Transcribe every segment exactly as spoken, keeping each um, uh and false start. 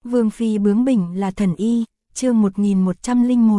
Vương phi bướng bỉnh là thần y, chương một nghìn một trăm lẻ một.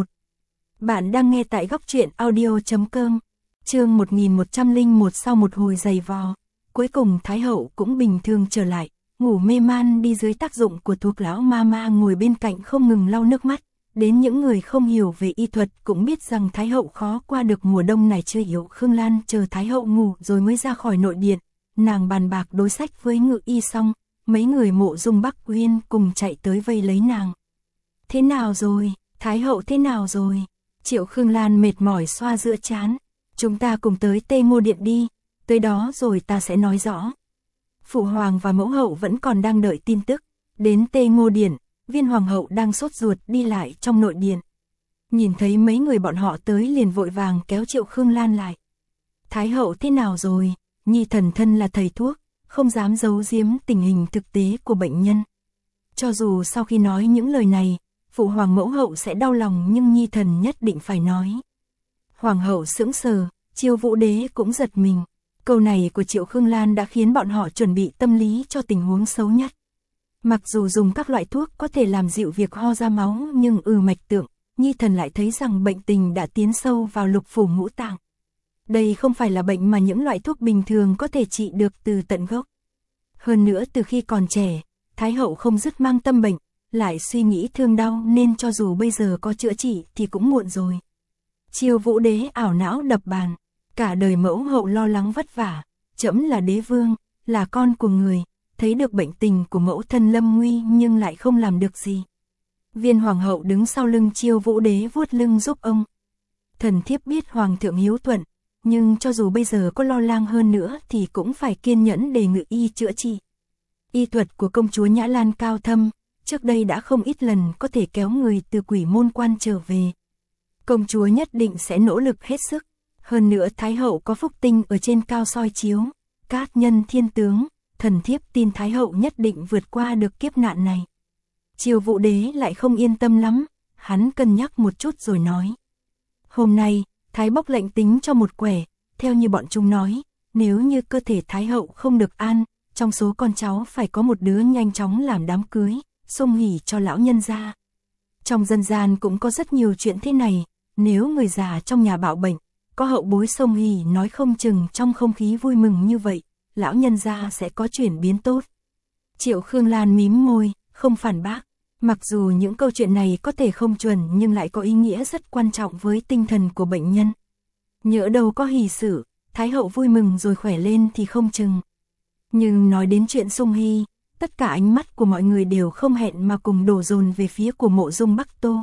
Bạn đang nghe tại góc truyện audio chấm com. Chương một nghìn một trăm lẻ một. Sau một hồi giày vò, cuối cùng Thái hậu cũng bình thường trở lại, ngủ mê man đi dưới tác dụng của thuốc. Lão ma ma ngồi bên cạnh không ngừng lau nước mắt. Đến những người không hiểu về y thuật cũng biết rằng Thái hậu khó qua được mùa đông này chưa yếu. Khương Lan chờ Thái hậu ngủ rồi mới ra khỏi nội điện. Nàng bàn bạc đối sách với Ngự Y xong, mấy người Mộ Dung Bắc Uyên cùng chạy tới vây lấy nàng. Thế nào rồi, Thái hậu thế nào rồi? Triệu Khương Lan mệt mỏi xoa giữa trán. Chúng ta cùng tới Tê Ngô Điện đi, tới đó rồi ta sẽ nói rõ. Phụ hoàng và mẫu hậu vẫn còn đang đợi tin tức. Đến Tê Ngô Điện, Viên hoàng hậu đang sốt ruột đi lại trong nội điện. Nhìn thấy mấy người bọn họ tới liền vội vàng kéo Triệu Khương Lan lại. Thái hậu thế nào rồi? Nhi thần thân là thầy thuốc, không dám giấu giếm tình hình thực tế của bệnh nhân. Cho dù sau khi nói những lời này, phụ hoàng mẫu hậu sẽ đau lòng nhưng Nhi thần nhất định phải nói. Hoàng hậu sững sờ, Chiêu Vũ Đế cũng giật mình. Câu này của Triệu Khương Lan đã khiến bọn họ chuẩn bị tâm lý cho tình huống xấu nhất. Mặc dù dùng các loại thuốc có thể làm dịu việc ho ra máu nhưng ừ mạch tượng, Nhi thần lại thấy rằng bệnh tình đã tiến sâu vào lục phủ ngũ tạng. Đây không phải là bệnh mà những loại thuốc bình thường có thể trị được từ tận gốc. Hơn nữa từ khi còn trẻ, Thái hậu không dứt mang tâm bệnh, lại suy nghĩ thương đau nên cho dù bây giờ có chữa trị thì cũng muộn rồi. Chiêu Vũ Đế ảo não đập bàn, cả đời mẫu hậu lo lắng vất vả, trẫm là đế vương, là con của người, thấy được bệnh tình của mẫu thân lâm nguy nhưng lại không làm được gì. Viên hoàng hậu đứng sau lưng Chiêu Vũ Đế vuốt lưng giúp ông. Thần thiếp biết hoàng thượng hiếu thuận, nhưng cho dù bây giờ có lo lắng hơn nữa thì cũng phải kiên nhẫn để Ngự Y chữa trị. Y thuật của công chúa Nhã Lan cao thâm, trước đây đã không ít lần có thể kéo người từ quỷ môn quan trở về. Công chúa nhất định sẽ nỗ lực hết sức, hơn nữa Thái hậu có phúc tinh ở trên cao soi chiếu, cát nhân thiên tướng, thần thiếp tin Thái hậu nhất định vượt qua được kiếp nạn này. Chiêu Vũ Đế lại không yên tâm lắm, hắn cân nhắc một chút rồi nói. Hôm nay, Thái bốc lệnh tính cho một quẻ, theo như bọn chúng nói, nếu như cơ thể Thái hậu không được an, trong số con cháu phải có một đứa nhanh chóng làm đám cưới, xung hỉ cho lão nhân gia. Trong dân gian cũng có rất nhiều chuyện thế này, nếu người già trong nhà bạo bệnh, có hậu bối xung hỉ nói không chừng trong không khí vui mừng như vậy, lão nhân gia sẽ có chuyển biến tốt. Triệu Khương Lan mím môi, không phản bác. Mặc dù những câu chuyện này có thể không chuẩn nhưng lại có ý nghĩa rất quan trọng với tinh thần của bệnh nhân. Nhỡ đâu có hỷ sự, Thái hậu vui mừng rồi khỏe lên thì không chừng. Nhưng nói đến chuyện xung hy, tất cả ánh mắt của mọi người đều không hẹn mà cùng đổ dồn về phía của Mộ Dung Bắc Tô.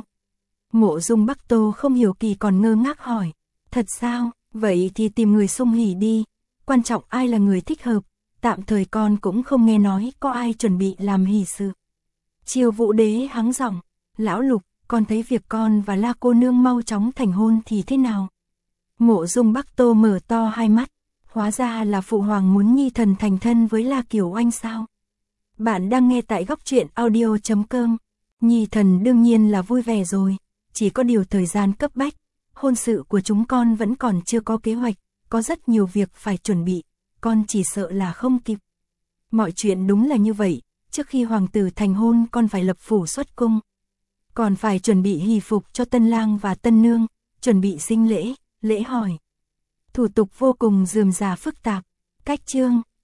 Mộ Dung Bắc Tô không hiểu kỳ còn ngơ ngác hỏi, thật sao, vậy thì tìm người xung hỉ đi, quan trọng ai là người thích hợp, tạm thời con cũng không nghe nói có ai chuẩn bị làm hỷ sự. Chiêu Vũ Đế hắng giọng, lão Lục, con thấy việc con và La cô nương mau chóng thành hôn thì thế nào? Mộ Dung Bắc Tô mở to hai mắt, hóa ra là phụ hoàng muốn Nhi thần thành thân với La Kiều Oanh sao? Bạn đang nghe tại góc truyện audio chấm com. Nhi thần đương nhiên là vui vẻ rồi, chỉ có điều thời gian cấp bách, hôn sự của chúng con vẫn còn chưa có kế hoạch, có rất nhiều việc phải chuẩn bị, con chỉ sợ là không kịp. Mọi chuyện đúng là như vậy. Trước khi hoàng tử thành hôn con phải lập phủ xuất cung. Còn phải chuẩn bị hỷ phục cho tân lang và tân nương, chuẩn bị sinh lễ, lễ hỏi. Thủ tục vô cùng rườm rà phức tạp. Cách chương,